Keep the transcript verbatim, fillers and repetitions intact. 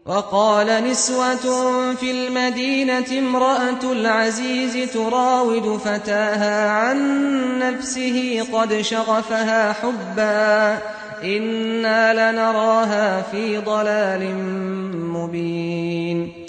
وقال نسوة في المدينة امرأة العزيز تراود فتاها عن نفسه قد شغفها حبا إنا لنراها في ضلال مبين.